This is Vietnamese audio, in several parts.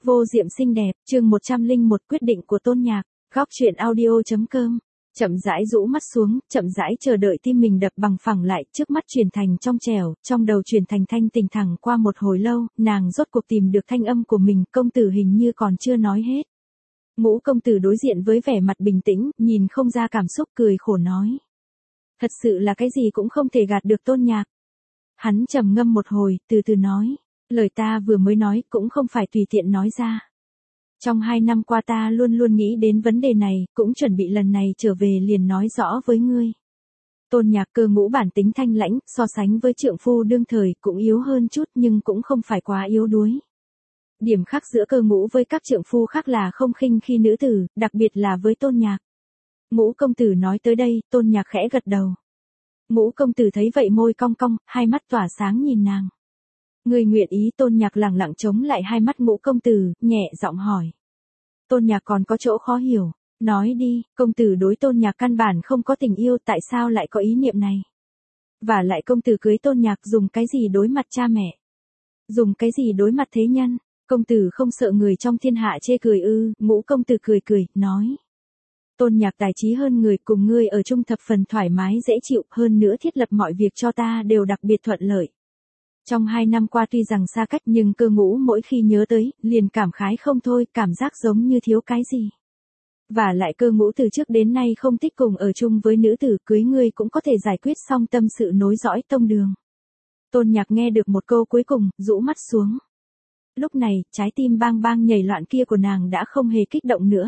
Vô diệm xinh đẹp, chương 101 quyết định của Tôn Nhạc, góc truyện audio.com. Chậm rãi rũ mắt xuống, chậm rãi chờ đợi tim mình đập bằng phẳng lại, trước mắt chuyển thành trong trẻo, trong đầu chuyển thành thanh tình thẳng qua một hồi lâu, nàng rốt cuộc tìm được thanh âm của mình, công tử hình như còn chưa nói hết. Ngũ công tử đối diện với vẻ mặt bình tĩnh, nhìn không ra cảm xúc cười khổ nói. Thật sự là cái gì cũng không thể gạt được Tôn Nhạc. Hắn trầm ngâm một hồi, từ từ nói. Lời ta vừa mới nói cũng không phải tùy tiện nói ra. Trong 2 năm qua ta luôn luôn nghĩ đến vấn đề này, cũng chuẩn bị lần này trở về liền nói rõ với ngươi. Tôn Nhạc Cơ Ngũ bản tính thanh lãnh, so sánh với trượng phu đương thời cũng yếu hơn chút nhưng cũng không phải quá yếu đuối. Điểm khác giữa Cơ Ngũ với các trượng phu khác là không khinh khi nữ tử, đặc biệt là với Tôn Nhạc. Ngũ công tử nói tới đây, Tôn Nhạc khẽ gật đầu. Ngũ công tử thấy vậy môi cong cong, hai mắt tỏa sáng nhìn nàng. Người nguyện ý. Tôn Nhạc lẳng lặng chống lại hai mắt Ngũ công tử, nhẹ giọng hỏi. Tôn Nhạc còn có chỗ khó hiểu, nói đi, công tử đối Tôn Nhạc căn bản không có tình yêu, tại sao lại có ý niệm này? Và lại công tử cưới Tôn Nhạc dùng cái gì đối mặt cha mẹ? Dùng cái gì đối mặt thế nhân? Công tử không sợ người trong thiên hạ chê cười ư? Ngũ công tử cười cười, nói. Tôn Nhạc tài trí hơn người, cùng ngươi ở chung thập phần thoải mái dễ chịu, hơn nữa thiết lập mọi việc cho ta đều đặc biệt thuận lợi. Trong 2 năm qua tuy rằng xa cách nhưng Cơ Ngũ mỗi khi nhớ tới, liền cảm khái không thôi, cảm giác giống như thiếu cái gì. Và lại Cơ Ngũ từ trước đến nay không thích cùng ở chung với nữ tử, cưới ngươi cũng có thể giải quyết xong tâm sự nối dõi tông đường. Tôn Nhạc nghe được một câu cuối cùng, rũ mắt xuống. Lúc này, trái tim bang bang nhảy loạn kia của nàng đã không hề kích động nữa.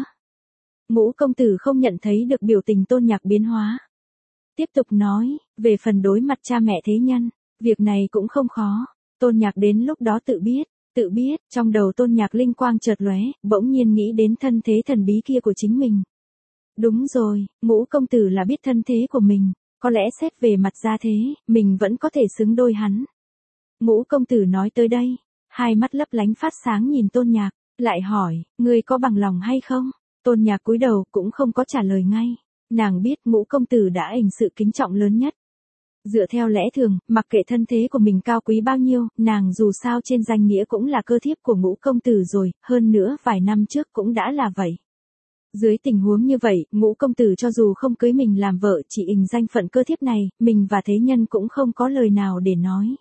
Ngũ công tử không nhận thấy được biểu tình Tôn Nhạc biến hóa. Tiếp tục nói, về phần đối mặt cha mẹ thế nhân. Việc này cũng không khó, Tôn Nhạc đến lúc đó tự biết, trong đầu Tôn Nhạc linh quang chợt lóe, bỗng nhiên nghĩ đến thân thế thần bí kia của chính mình. Đúng rồi, Ngũ công tử là biết thân thế của mình, có lẽ xét về mặt gia thế, mình vẫn có thể xứng đôi hắn. Ngũ công tử nói tới đây, hai mắt lấp lánh phát sáng nhìn Tôn Nhạc, lại hỏi, ngươi có bằng lòng hay không? Tôn Nhạc cúi đầu cũng không có trả lời ngay, nàng biết Ngũ công tử đã hình sự kính trọng lớn nhất. Dựa theo lẽ thường, mặc kệ thân thế của mình cao quý bao nhiêu, nàng dù sao trên danh nghĩa cũng là cơ thiếp của Ngũ công tử rồi, hơn nữa vài năm trước cũng đã là vậy. Dưới tình huống như vậy, Ngũ công tử cho dù không cưới mình làm vợ, chỉ ình danh phận cơ thiếp này, mình và thế nhân cũng không có lời nào để nói.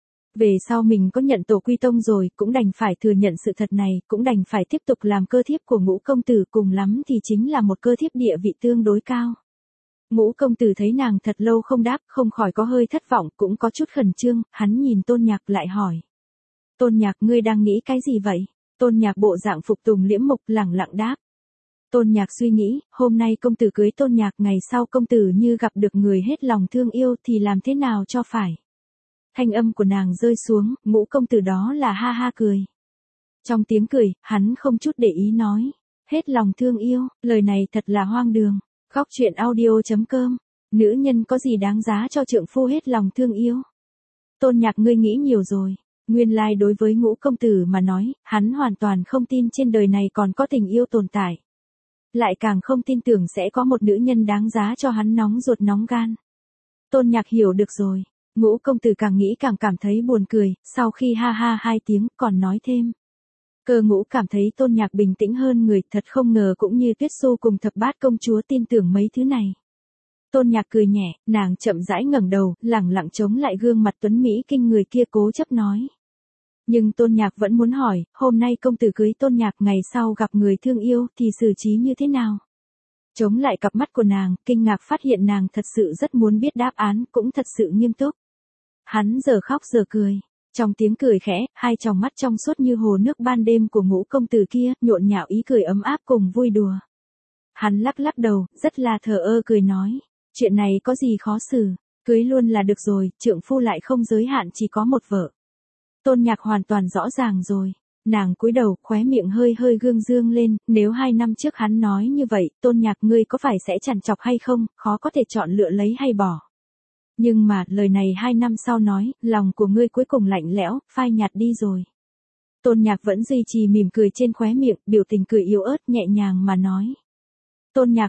Về sau mình có nhận tổ quy tông rồi, cũng đành phải thừa nhận sự thật này, cũng đành phải tiếp tục làm cơ thiếp của Ngũ công tử, cùng lắm thì chính là một cơ thiếp địa vị tương đối cao. Ngũ công tử thấy nàng thật lâu không đáp, không khỏi có hơi thất vọng, cũng có chút khẩn trương, hắn nhìn Tôn Nhạc lại hỏi. Tôn Nhạc, ngươi đang nghĩ cái gì vậy? Tôn Nhạc bộ dạng phục tùng liễm mục, lẳng lặng đáp. Tôn Nhạc suy nghĩ, hôm nay công tử cưới Tôn Nhạc, ngày sau công tử như gặp được người hết lòng thương yêu thì làm thế nào cho phải? Thanh âm của nàng rơi xuống, Ngũ công tử đó là ha ha cười. Trong tiếng cười, hắn không chút để ý nói. Hết lòng thương yêu, lời này thật là hoang đường. Góc truyện audio.com, nữ nhân có gì đáng giá cho trượng phu hết lòng thương yêu? Tôn Nhạc, ngươi nghĩ nhiều rồi. Nguyên lai đối với Ngũ công tử mà nói, hắn hoàn toàn không tin trên đời này còn có tình yêu tồn tại. Lại càng không tin tưởng sẽ có một nữ nhân đáng giá cho hắn nóng ruột nóng gan. Tôn Nhạc hiểu được rồi. Ngũ công tử càng nghĩ càng cảm thấy buồn cười, sau khi ha ha 2 tiếng, còn nói thêm. Cơ Ngũ cảm thấy Tôn Nhạc bình tĩnh hơn người, thật không ngờ cũng như Tuyết Xu cùng Thập Bát công chúa tin tưởng mấy thứ này. Tôn Nhạc cười nhẹ, nàng chậm rãi ngẩng đầu, lẳng lặng chống lại gương mặt tuấn mỹ kinh người kia, cố chấp nói. Nhưng Tôn Nhạc vẫn muốn hỏi, hôm nay công tử cưới Tôn Nhạc, ngày sau gặp người thương yêu thì xử trí như thế nào? Chống lại cặp mắt của nàng, kinh ngạc phát hiện nàng thật sự rất muốn biết đáp án, cũng thật sự nghiêm túc. Hắn giờ khóc giờ cười. Trong tiếng cười khẽ, hai tròng mắt trong suốt như hồ nước ban đêm của Ngũ công tử kia, nhộn nhạo ý cười ấm áp cùng vui đùa. Hắn lắc lắc đầu, rất là thờ ơ cười nói, chuyện này có gì khó xử, cưới luôn là được rồi, trượng phu lại không giới hạn chỉ có một vợ. Tôn Nhạc hoàn toàn rõ ràng rồi, nàng cúi đầu, khóe miệng hơi hơi gương dương lên, nếu 2 năm trước hắn nói như vậy, Tôn Nhạc ngươi có phải sẽ trằn trọc hay không, khó có thể chọn lựa lấy hay bỏ. Nhưng mà, lời này 2 năm sau nói, lòng của ngươi cuối cùng lạnh lẽo, phai nhạt đi rồi. Tôn Nhạc vẫn duy trì mỉm cười trên khóe miệng, biểu tình cười yếu ớt nhẹ nhàng mà nói. Tôn Nhạc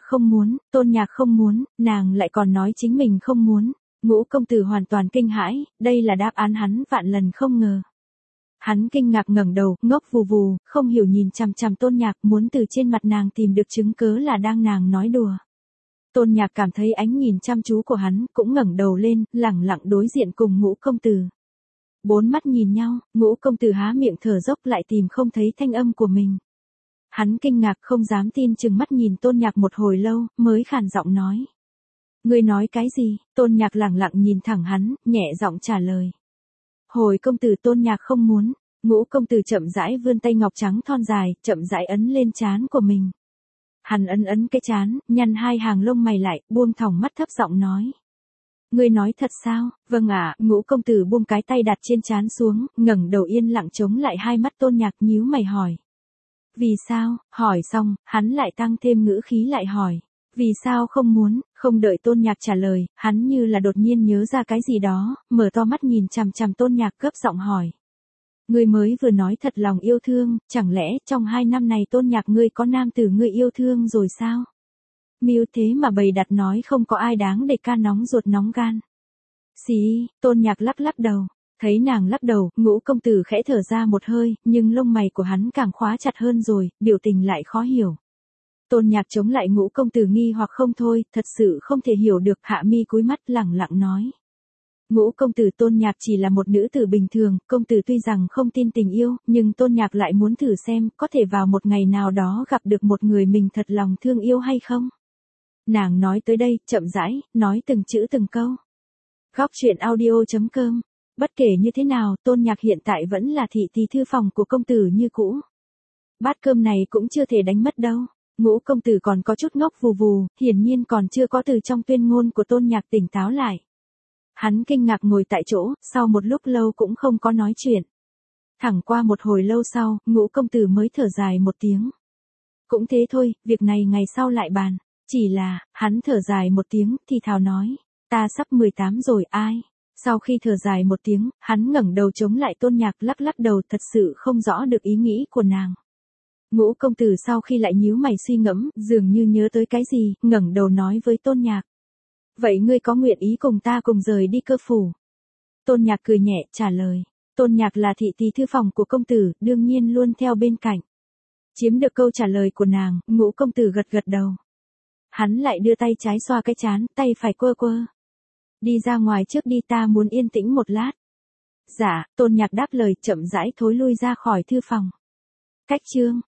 không muốn, nàng lại còn nói chính mình không muốn. Ngũ công tử hoàn toàn kinh hãi, đây là đáp án hắn vạn lần không ngờ. Hắn kinh ngạc ngẩng đầu, ngốc vù vù, không hiểu nhìn chằm chằm Tôn Nhạc, muốn từ trên mặt nàng tìm được chứng cớ là đang nàng nói đùa. Tôn Nhạc cảm thấy ánh nhìn chăm chú của hắn, cũng ngẩng đầu lên, lẳng lặng đối diện cùng Ngũ công tử. Bốn mắt nhìn nhau, Ngũ công tử há miệng thở dốc lại tìm không thấy thanh âm của mình. Hắn kinh ngạc không dám tin chừng mắt nhìn Tôn Nhạc một hồi lâu, mới khàn giọng nói. Ngươi nói cái gì? Tôn Nhạc lẳng lặng nhìn thẳng hắn, nhẹ giọng trả lời. Hồi công tử Tôn Nhạc không muốn. Ngũ công tử chậm rãi vươn tay ngọc trắng thon dài, chậm rãi ấn lên trán của mình. Hắn ấn cái trán, nhăn hai hàng lông mày lại, buông thòng mắt thấp giọng nói. Ngươi nói thật sao? Vâng ạ. Ngũ công tử buông cái tay đặt trên trán xuống, ngẩng đầu yên lặng chống lại hai mắt Tôn Nhạc nhíu mày hỏi. Vì sao? Hỏi xong, hắn lại tăng thêm ngữ khí lại hỏi. Vì sao không muốn? Không đợi Tôn Nhạc trả lời, hắn như là đột nhiên nhớ ra cái gì đó, mở to mắt nhìn chằm chằm Tôn Nhạc gấp giọng hỏi. Ngươi mới vừa nói thật lòng yêu thương, chẳng lẽ trong 2 năm này Tôn Nhạc ngươi có nam tử ngươi yêu thương rồi sao? Mưu thế mà bày đặt nói không có ai đáng để ca nóng ruột nóng gan. Xí, Tôn Nhạc lắc lắc đầu. Thấy nàng lắc đầu, Ngũ công tử khẽ thở ra một hơi, nhưng lông mày của hắn càng khóa chặt hơn rồi, biểu tình lại khó hiểu. Tôn Nhạc chống lại Ngũ công tử nghi hoặc không thôi, thật sự không thể hiểu được, hạ mi cúi mắt lẳng lặng nói. Ngũ công tử Tôn Nhạc chỉ là một nữ tử bình thường, công tử tuy rằng không tin tình yêu, nhưng Tôn Nhạc lại muốn thử xem, có thể vào một ngày nào đó gặp được một người mình thật lòng thương yêu hay không. Nàng nói tới đây, chậm rãi, nói từng chữ từng câu. Góc truyện audio.com. Bất kể như thế nào, Tôn Nhạc hiện tại vẫn là thị tỳ thư phòng của công tử như cũ. Bát cơm này cũng chưa thể đánh mất đâu. Ngũ công tử còn có chút ngốc vù vù, hiển nhiên còn chưa có từ trong tuyên ngôn của Tôn Nhạc tỉnh táo lại. Hắn kinh ngạc ngồi tại chỗ, sau một lúc lâu cũng không có nói chuyện. Thẳng qua một hồi lâu sau, Ngũ công tử mới thở dài một tiếng. Cũng thế thôi, việc này ngày sau lại bàn. Chỉ là, hắn thở dài một tiếng, thì thào nói. Ta sắp 18 rồi ai? Sau khi thở dài một tiếng, hắn ngẩng đầu chống lại Tôn Nhạc lắc lắc đầu thật sự không rõ được ý nghĩ của nàng. Ngũ công tử sau khi lại nhíu mày suy ngẫm, dường như nhớ tới cái gì, ngẩng đầu nói với Tôn Nhạc. Vậy ngươi có nguyện ý cùng ta cùng rời đi Cơ phủ? Tôn Nhạc cười nhẹ, trả lời. Tôn Nhạc là thị tỳ thư phòng của công tử, đương nhiên luôn theo bên cạnh. Chiếm được câu trả lời của nàng, Ngũ công tử gật gật đầu. Hắn lại đưa tay trái xoa cái trán, tay phải quơ quơ. Đi ra ngoài trước đi, ta muốn yên tĩnh một lát. Dạ, Tôn Nhạc đáp lời, chậm rãi thối lui ra khỏi thư phòng. Cách chương